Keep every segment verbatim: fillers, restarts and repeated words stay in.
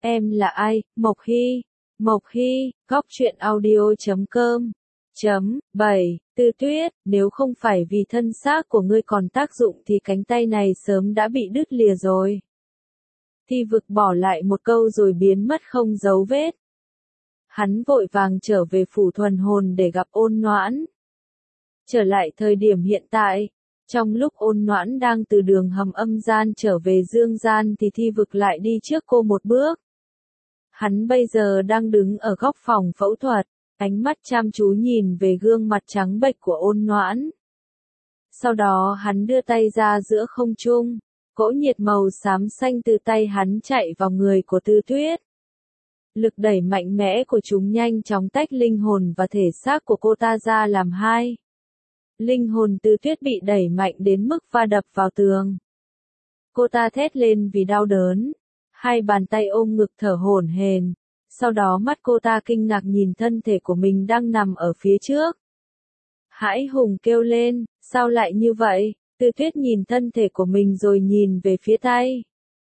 Em là ai? Mộc Hy. Mộc Hy, góc truyện audio chấm com. Chấm, bảy, Tư Tuyết, nếu không phải vì thân xác của ngươi còn tác dụng thì cánh tay này sớm đã bị đứt lìa rồi. Thi Vực bỏ lại một câu rồi biến mất không dấu vết. Hắn vội vàng trở về phủ thuần hồn để gặp Ôn Noãn. Trở lại thời điểm hiện tại, trong lúc Ôn Noãn đang từ đường hầm âm gian trở về dương gian thì Thi Vực lại đi trước cô một bước. Hắn bây giờ đang đứng ở góc phòng phẫu thuật, ánh mắt chăm chú nhìn về gương mặt trắng bệch của Ôn Noãn. Sau đó hắn đưa tay ra giữa không trung, cỗ nhiệt màu xám xanh từ tay hắn chạy vào người của Tư Tuyết. Lực đẩy mạnh mẽ của chúng nhanh chóng tách linh hồn và thể xác của cô ta ra làm hai. Linh hồn Tư Tuyết bị đẩy mạnh đến mức va đập vào tường. Cô ta thét lên vì đau đớn, hai bàn tay ôm ngực thở hổn hển. Sau đó mắt cô ta kinh ngạc nhìn thân thể của mình đang nằm ở phía trước. Hãi hùng kêu lên, sao lại như vậy? Tư Tuyết nhìn thân thể của mình rồi nhìn về phía tay.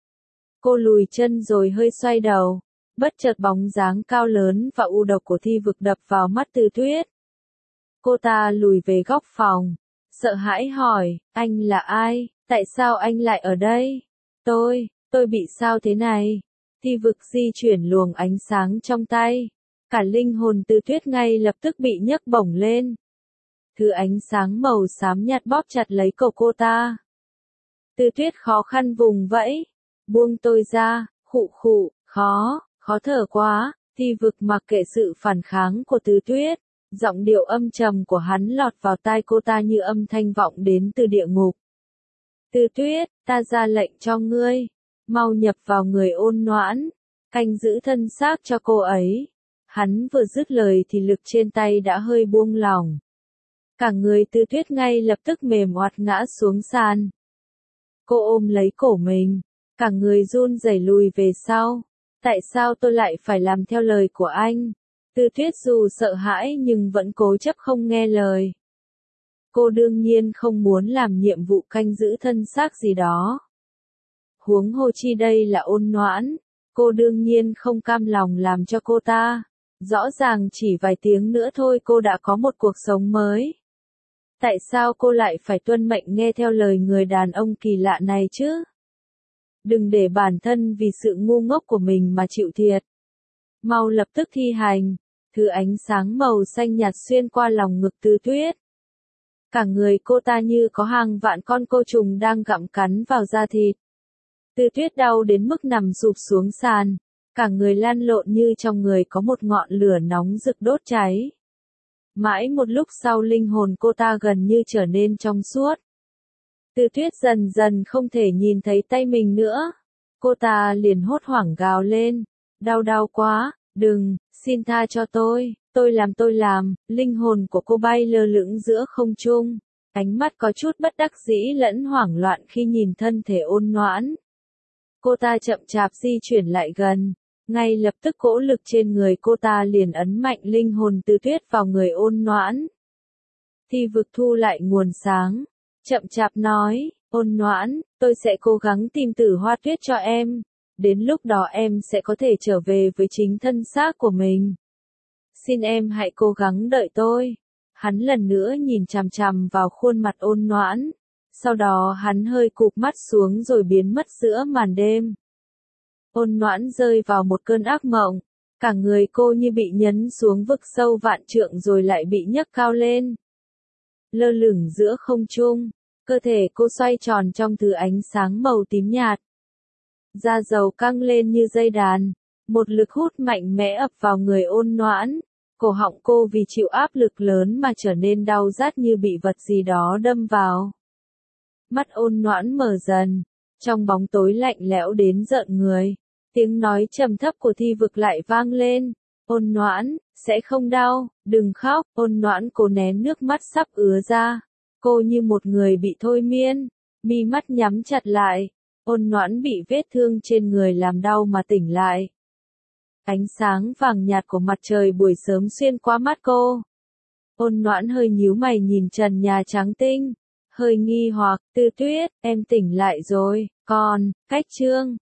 Cô lùi chân rồi hơi xoay đầu, bất chợt bóng dáng cao lớn và u độc của Thi Vực đập vào mắt Tư Tuyết. Cô ta lùi về góc phòng, sợ hãi hỏi, anh là ai? Tại sao anh lại ở đây? Tôi, tôi bị sao thế này? Thi Vực di chuyển luồng ánh sáng trong tay. Cả linh hồn Tư Tuyết ngay lập tức bị nhấc bổng lên. Thứ ánh sáng màu xám nhạt bóp chặt lấy cổ cô ta. Tư Tuyết khó khăn vùng vẫy. Buông tôi ra, khụ khụ, khó, khó thở quá. Thi Vực mặc kệ sự phản kháng của Tư Tuyết. Giọng điệu âm trầm của hắn lọt vào tai cô ta như âm thanh vọng đến từ địa ngục. Tư Tuyết, ta ra lệnh cho ngươi. Mau nhập vào người Ôn Noãn, canh giữ thân xác cho cô ấy. Hắn vừa dứt lời thì lực trên tay đã hơi buông lỏng. Cả người Tư Tuyết ngay lập tức mềm oặt ngã xuống sàn. Cô ôm lấy cổ mình, cả người run rẩy lùi về sau. Tại sao tôi lại phải làm theo lời của anh? Tư Tuyết dù sợ hãi nhưng vẫn cố chấp không nghe lời. Cô đương nhiên không muốn làm nhiệm vụ canh giữ thân xác gì đó. Huống hồ chi đây là Ôn Noãn, cô đương nhiên không cam lòng làm cho cô ta. Rõ ràng chỉ vài tiếng nữa thôi cô đã có một cuộc sống mới. Tại sao cô lại phải tuân mệnh nghe theo lời người đàn ông kỳ lạ này chứ? Đừng để bản thân vì sự ngu ngốc của mình mà chịu thiệt. Mau lập tức thi hành. Thứ ánh sáng màu xanh nhạt xuyên qua lòng ngực Tư Tuyết. Cả người cô ta như có hàng vạn con côn trùng đang gặm cắn vào da thịt. Tư Tuyết đau đến mức nằm sụp xuống sàn, cả người lăn lộn như trong người có một ngọn lửa nóng rực đốt cháy. Mãi một lúc sau linh hồn cô ta gần như trở nên trong suốt. Tư Tuyết dần dần không thể nhìn thấy tay mình nữa. Cô ta liền hốt hoảng gào lên, đau đau quá, đừng, xin tha cho tôi, tôi làm tôi làm. Linh hồn của cô bay lơ lửng giữa không trung, ánh mắt có chút bất đắc dĩ lẫn hoảng loạn khi nhìn thân thể Ôn Noãn. Cô ta chậm chạp di chuyển lại gần, ngay lập tức cỗ lực trên người cô ta liền ấn mạnh linh hồn Tư Tuyết vào người Ôn Noãn. Thi Vực thu lại nguồn sáng, chậm chạp nói, Ôn Noãn, tôi sẽ cố gắng tìm Tử Hoa Tuyết cho em, đến lúc đó em sẽ có thể trở về với chính thân xác của mình. Xin em hãy cố gắng đợi tôi. Hắn lần nữa nhìn chằm chằm vào khuôn mặt Ôn Noãn. Sau đó hắn hơi cụp mắt xuống rồi biến mất giữa màn đêm. Ôn Noãn rơi vào một cơn ác mộng. Cả người cô như bị nhấn xuống vực sâu vạn trượng rồi lại bị nhấc cao lên. Lơ lửng giữa không trung, cơ thể cô xoay tròn trong thứ ánh sáng màu tím nhạt. Da dầu căng lên như dây đàn. Một lực hút mạnh mẽ ập vào người Ôn Noãn. Cổ họng cô vì chịu áp lực lớn mà trở nên đau rát như bị vật gì đó đâm vào. Mắt Ôn Noãn mở dần, trong bóng tối lạnh lẽo đến rợn người, tiếng nói trầm thấp của Thi Vực lại vang lên, Ôn Noãn, sẽ không đau, đừng khóc. Ôn Noãn cố nén nước mắt sắp ứa ra, cô như một người bị thôi miên, mi mắt nhắm chặt lại, Ôn Noãn bị vết thương trên người làm đau mà tỉnh lại. Ánh sáng vàng nhạt của mặt trời buổi sớm xuyên qua mắt cô. Ôn Noãn hơi nhíu mày nhìn trần nhà trắng tinh. Hơi nghi hoặc, Tư Tuyết, em tỉnh lại rồi, còn, cách chương,